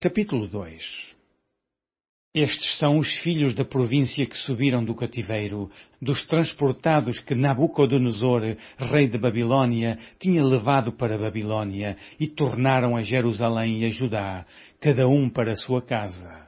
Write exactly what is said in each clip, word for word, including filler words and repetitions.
Capítulo dois. Estes são os filhos da província que subiram do cativeiro, dos transportados que Nabucodonosor, rei de Babilônia, tinha levado para a Babilônia, e tornaram a Jerusalém e a Judá, cada um para a sua casa.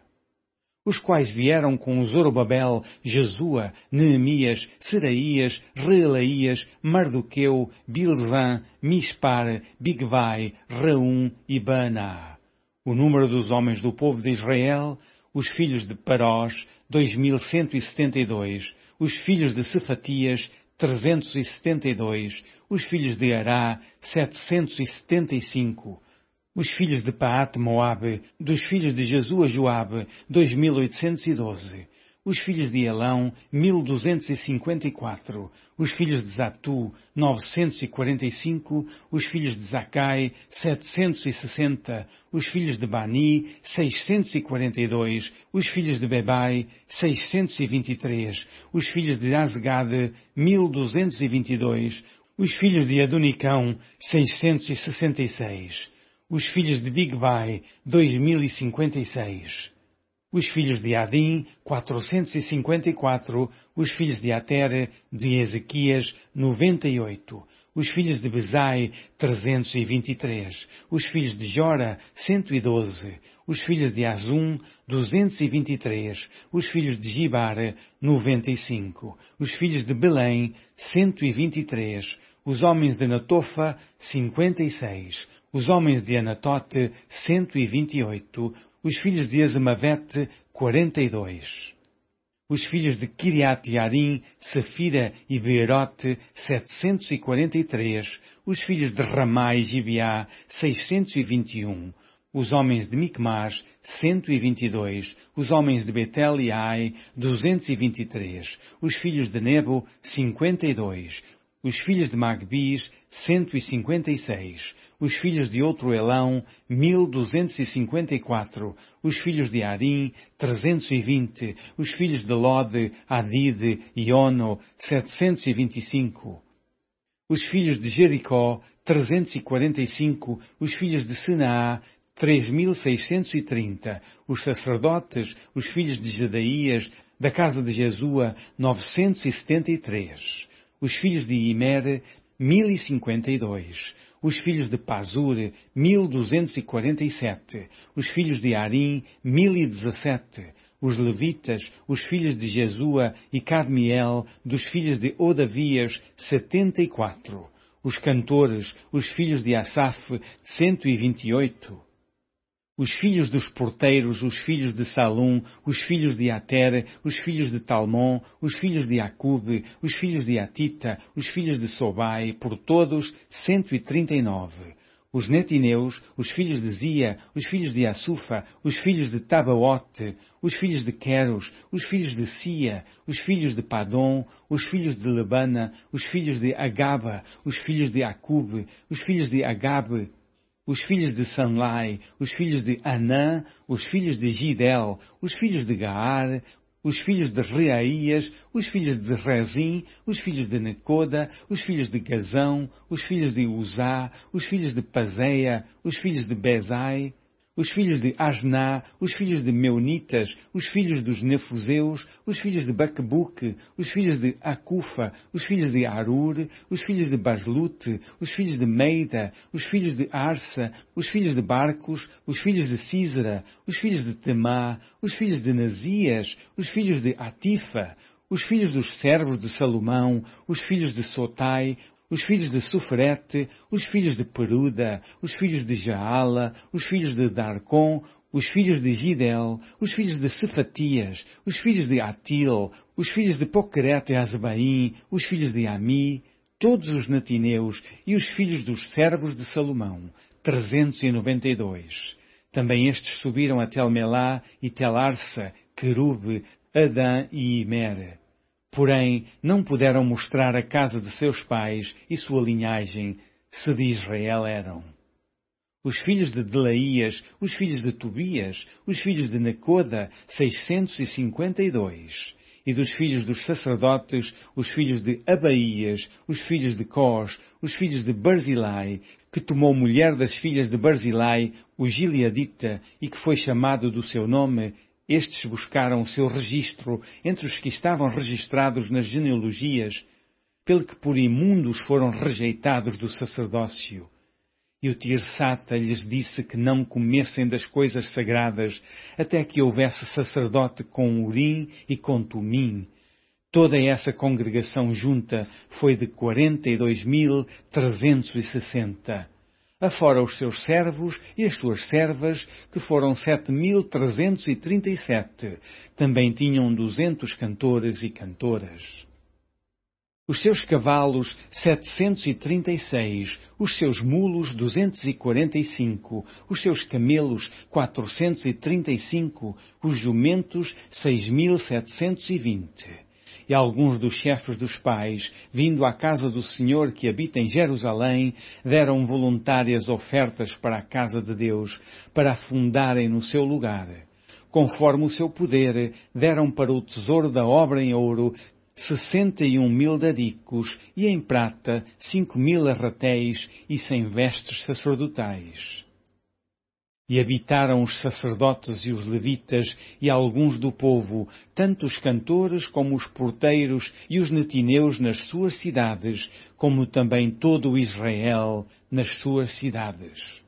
Os quais vieram com Zorobabel, Jesua, Neemias, Seraías, Reelaías, Mardoqueu, Bilzã, Mispar, Bigvai, Reum e Baaná. O número dos homens do povo de Israel, os filhos de Parós, dois mil cento e setenta e dois, os filhos de Cefatias, trezentos e setenta e dois, os filhos de Ará, setecentos e setenta e cinco, os filhos de Paate-Moabe, dos filhos de Jesua Joabe, dois mil oitocentos e doze, os filhos de Elão, mil duzentos e cinquenta e quatro, os filhos de Zatu, novecentos e quarenta e cinco, os filhos de Zacai, setecentos e sessenta, os filhos de Bani, seiscentos e quarenta e dois, os filhos de Bebai, seiscentos e vinte e três, os filhos de Azgade, mil duzentos e vinte e dois, os filhos de Adonicão, seiscentos e sessenta e seis, os filhos de Bigvai, dois mil e cinquenta e seis, os filhos de Adim, quatrocentos e cinquenta e quatro, os filhos de Ater, de Ezequias, noventa e oito, os filhos de Bezai, trezentos e vinte e três, os filhos de Jora, cento e doze, os filhos de Azum, duzentos e vinte e três, os filhos de Gibar, noventa e cinco, os filhos de Belém, cento e vinte e três, os homens de Natofa, cinquenta e seis, os homens de Anatote, cento e vinte e oito, os filhos de Azemavete, quarenta e dois. Os filhos de Kiriat Yarim, Safira e Beerote, setecentos e quarenta e três. Os filhos de Ramá e Gibeá, seiscentos e vinte e um. Os homens de Micmas, cento e vinte e dois. Os homens de Betel e Ai, duzentos e vinte e três. Os filhos de Nebo, cinquenta e dois. Os filhos de Magbis, cento e cinquenta e seis. Os filhos de outro Elão, mil duzentos e cinquenta e quatro, os filhos de Arim, trezentos e vinte, os filhos de Lode, Adide e Ono, setecentos e vinte e cinco, os filhos de Jericó, trezentos e quarenta e cinco, os filhos de Senaá, três mil seiscentos e trinta, os sacerdotes, os filhos de Jedaías, da casa de Jesua, novecentos e setenta e três, os filhos de Imer, mil e cinquenta e dois, os filhos de Pazur, mil duzentos e quarenta e sete, os filhos de Arim, mil e dezessete, os levitas, os filhos de Jesua e Cadmiel, dos filhos de Odavias, setenta e quatro, os cantores, os filhos de Asaf, cento e vinte e oito, os filhos dos porteiros, os filhos de Salum, os filhos de Ater, os filhos de Talmon, os filhos de Acube, os filhos de Atita, os filhos de Sobai, por todos cento e trinta e nove. Os netineus, os filhos de Zia, os filhos de Assufa, os filhos de Tabaote, os filhos de Queros, os filhos de Sia, os filhos de Padom, os filhos de Lebana, os filhos de Agaba, os filhos de Acube, os filhos de Agabe, os filhos de Sanlai, os filhos de Anã, os filhos de Gidel, os filhos de Gaar, os filhos de Reaías, os filhos de Rezim, os filhos de Necoda, os filhos de Gazão, os filhos de Uzá, os filhos de Pazeia, os filhos de Bezai, os filhos de Asná, os filhos de Meunitas, os filhos dos Nefuseus, os filhos de Baquebuque, os filhos de Acufa, os filhos de Arur, os filhos de Baslute, os filhos de Meida, os filhos de Arsa, os filhos de Barcos, os filhos de Císera, os filhos de Temá, os filhos de Nazias, os filhos de Atifa, os filhos dos servos de Salomão, os filhos de Sotai, os filhos de Sufrete, os filhos de Peruda, os filhos de Jaala, os filhos de Darcon, os filhos de Gidel, os filhos de Cefatias, os filhos de Atil, os filhos de Poquerete e Azebaim, os filhos de Ami, todos os netineus e os filhos dos servos de Salomão, trezentos e noventa e dois. Também estes subiram a Telmelá e Telarsa, Querube, Adã e Imer. Porém, não puderam mostrar a casa de seus pais e sua linhagem, se de Israel eram. Os filhos de Delaías, os filhos de Tobias, os filhos de Necoda, seiscentos e cinquenta e dois. e dos filhos dos sacerdotes, os filhos de Abaías, os filhos de Cós, os filhos de Barzilai, que tomou mulher das filhas de Barzilai, o gileadita, e que foi chamado do seu nome. Estes buscaram o seu registro entre os que estavam registrados nas genealogias, pelo que por imundos foram rejeitados do sacerdócio. E o Tirsata lhes disse que não comessem das coisas sagradas, até que houvesse sacerdote com Urim e com Tumim. Toda essa congregação junta foi de quarenta e dois mil trezentos e sessenta. Afora os seus servos e as suas servas, que foram sete mil trezentos e trinta e sete. Também tinham duzentos cantores e cantoras. Os seus cavalos, setecentos e trinta e seis, os seus mulos, duzentos e quarenta e cinco, os seus camelos, quatrocentos e trinta e cinco, os jumentos, seis mil setecentos e vinte. E alguns dos chefes dos pais, vindo à casa do Senhor que habita em Jerusalém, deram voluntárias ofertas para a casa de Deus, para a fundarem no seu lugar. Conforme o seu poder, deram para o tesouro da obra em ouro sessenta e um mil dadicos, e em prata cinco mil arratéis e cem vestes sacerdotais. E habitaram os sacerdotes e os levitas e alguns do povo, tanto os cantores como os porteiros e os netineus nas suas cidades, como também todo o Israel nas suas cidades.